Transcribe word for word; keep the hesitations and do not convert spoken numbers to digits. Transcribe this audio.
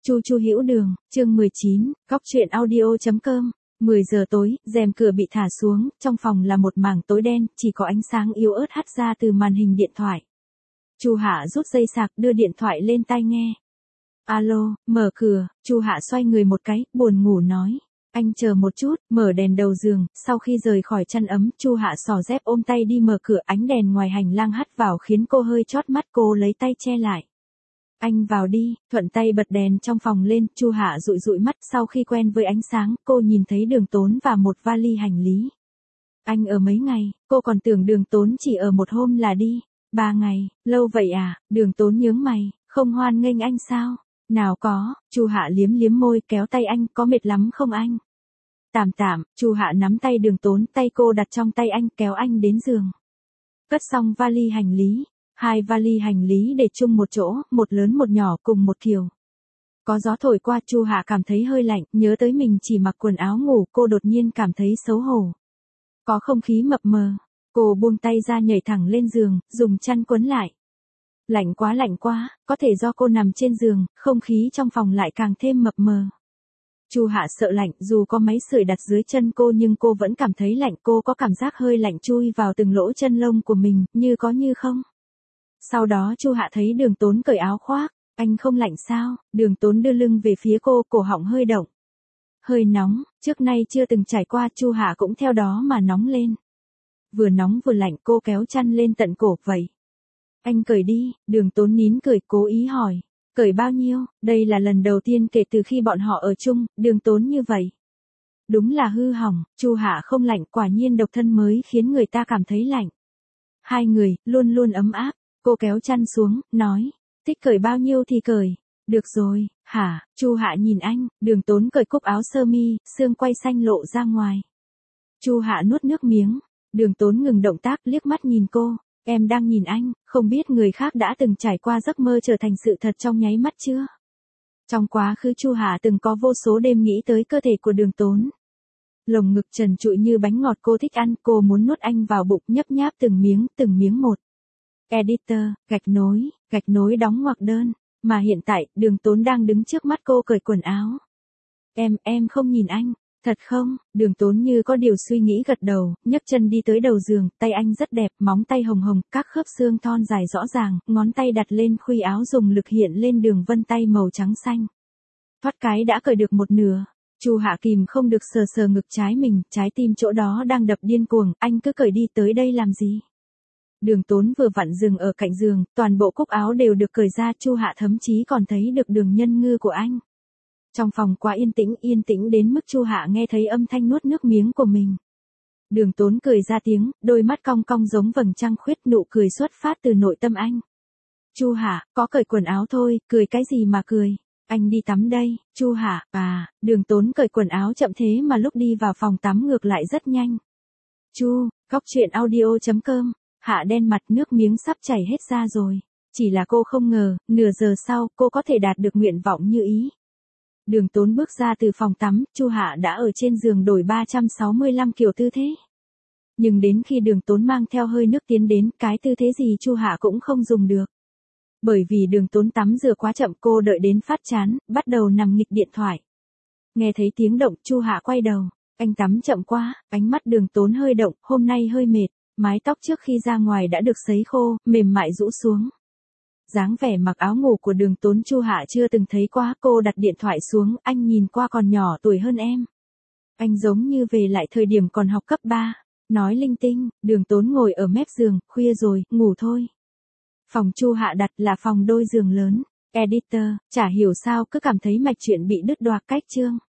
Chu Chu Hữu Đường, chương mười chín, Góc truyện audio chấm com. mười giờ tối, rèm cửa bị thả xuống, trong phòng là một mảng tối đen, chỉ có ánh sáng yếu ớt hắt ra từ màn hình điện thoại. Chu Hạ rút dây sạc, đưa điện thoại lên tai nghe. Alo, mở cửa. Chu Hạ xoay người một cái, buồn ngủ nói. Anh chờ một chút, mở đèn đầu giường. Sau khi rời khỏi chăn ấm, Chu Hạ xỏ dép ôm tay đi mở cửa, ánh đèn ngoài hành lang hắt vào khiến cô hơi chót mắt, cô lấy tay che lại. Anh vào đi. Thuận tay bật đèn trong phòng lên, Chu Hạ dụi dụi mắt, sau khi quen với ánh sáng, cô nhìn thấy Đường Tốn và một vali hành lý. Anh ở mấy ngày? Cô còn tưởng Đường Tốn chỉ ở một hôm là đi. Ba ngày, lâu vậy à? Đường Tốn nhướng mày, không hoan nghênh anh sao? Nào có. Chu Hạ liếm liếm môi, kéo tay anh, có mệt lắm không anh? Tạm tạm. Chu Hạ nắm tay Đường Tốn, tay cô đặt trong tay anh, kéo anh đến giường. Cất xong vali hành lý. Hai vali hành lý để chung một chỗ, một lớn một nhỏ cùng một kiểu. Có gió thổi qua, Chu Hạ cảm thấy hơi lạnh, nhớ tới mình chỉ mặc quần áo ngủ, cô đột nhiên cảm thấy xấu hổ. Có không khí mập mờ, cô buông tay ra nhảy thẳng lên giường, dùng chăn quấn lại. Lạnh quá lạnh quá, có thể do cô nằm trên giường, không khí trong phòng lại càng thêm mập mờ. Chu Hạ sợ lạnh, dù có máy sưởi đặt dưới chân cô nhưng cô vẫn cảm thấy lạnh, cô có cảm giác hơi lạnh chui vào từng lỗ chân lông của mình, như có như không. Sau đó Chu Hạ thấy Đường Tốn cởi áo khoác, anh không lạnh sao? Đường Tốn đưa lưng về phía cô, cổ họng hơi động. Hơi nóng, trước nay chưa từng trải qua, Chu Hạ cũng theo đó mà nóng lên. Vừa nóng vừa lạnh, cô kéo chăn lên tận cổ, vậy. Anh cởi đi. Đường Tốn nín cười, cố ý hỏi. Cởi bao nhiêu? Đây là lần đầu tiên kể từ khi bọn họ ở chung, Đường Tốn như vậy. Đúng là hư hỏng. Chu Hạ không lạnh, quả nhiên độc thân mới khiến người ta cảm thấy lạnh. Hai người, luôn luôn ấm áp. Cô kéo chăn xuống, nói, thích cởi bao nhiêu thì cởi. Được rồi. Hả? Chu Hạ nhìn anh. Đường Tốn cởi cúc áo sơ mi, xương quai xanh lộ ra ngoài. Chu Hạ nuốt nước miếng. Đường Tốn ngừng động tác, liếc mắt nhìn cô. Em đang nhìn anh, không biết người khác đã từng trải qua giấc mơ trở thành sự thật trong nháy mắt chưa? Trong quá khứ Chu Hạ từng có vô số đêm nghĩ tới cơ thể của Đường Tốn. Lồng ngực trần trụi như bánh ngọt, cô thích ăn, cô muốn nuốt anh vào bụng, nhấp nháp từng miếng, từng miếng một. Editor, gạch nối, gạch nối đóng ngoặc đơn. Mà hiện tại, Đường Tốn đang đứng trước mắt cô cởi quần áo. Em, em không nhìn anh. Thật không? Đường Tốn như có điều suy nghĩ gật đầu, nhấc chân đi tới đầu giường, tay anh rất đẹp, móng tay hồng hồng, các khớp xương thon dài rõ ràng, ngón tay đặt lên khuy áo dùng lực hiện lên đường vân tay màu trắng xanh. Thoát cái đã cởi được một nửa. Chu Hạ kìm không được sờ sờ ngực trái mình, trái tim chỗ đó đang đập điên cuồng, anh cứ cởi đi, tới đây làm gì? Đường Tốn vừa vặn dừng ở cạnh giường, toàn bộ cúc áo đều được cởi ra, Chu Hạ thậm chí còn thấy được đường nhân ngư của anh. Trong phòng quá yên tĩnh, yên tĩnh đến mức Chu Hạ nghe thấy âm thanh nuốt nước miếng của mình. Đường Tốn cười ra tiếng, đôi mắt cong cong giống vầng trăng khuyết, nụ cười xuất phát từ nội tâm anh. Chu Hạ, có cởi quần áo thôi, cười cái gì mà cười? Anh đi tắm đây. Chu Hạ, à, Đường Tốn cởi quần áo chậm thế mà lúc đi vào phòng tắm ngược lại rất nhanh. Chu, Góc truyện audio chấm com. Hạ đen mặt, nước miếng sắp chảy hết ra rồi. Chỉ là cô không ngờ, nửa giờ sau, cô có thể đạt được nguyện vọng như ý. Đường Tốn bước ra từ phòng tắm, Chu Hạ đã ở trên giường đổi ba trăm sáu mươi lăm kiểu tư thế. Nhưng đến khi Đường Tốn mang theo hơi nước tiến đến, cái tư thế gì Chu Hạ cũng không dùng được. Bởi vì Đường Tốn tắm rửa quá chậm, cô đợi đến phát chán, bắt đầu nằm nghịch điện thoại. Nghe thấy tiếng động, Chu Hạ quay đầu. Anh tắm chậm quá. Ánh mắt Đường Tốn hơi động, hôm nay hơi mệt. Mái tóc trước khi ra ngoài đã được sấy khô, mềm mại rũ xuống. Dáng vẻ mặc áo ngủ của Đường Tốn Chu Hạ chưa từng thấy quá, cô đặt điện thoại xuống, anh nhìn qua còn nhỏ tuổi hơn em. Anh giống như về lại thời điểm còn học cấp ba, nói linh tinh. Đường Tốn ngồi ở mép giường, khuya rồi, ngủ thôi. Phòng Chu Hạ đặt là phòng đôi giường lớn. Editor, chả hiểu sao cứ cảm thấy mạch truyện bị đứt đoạc cách chương.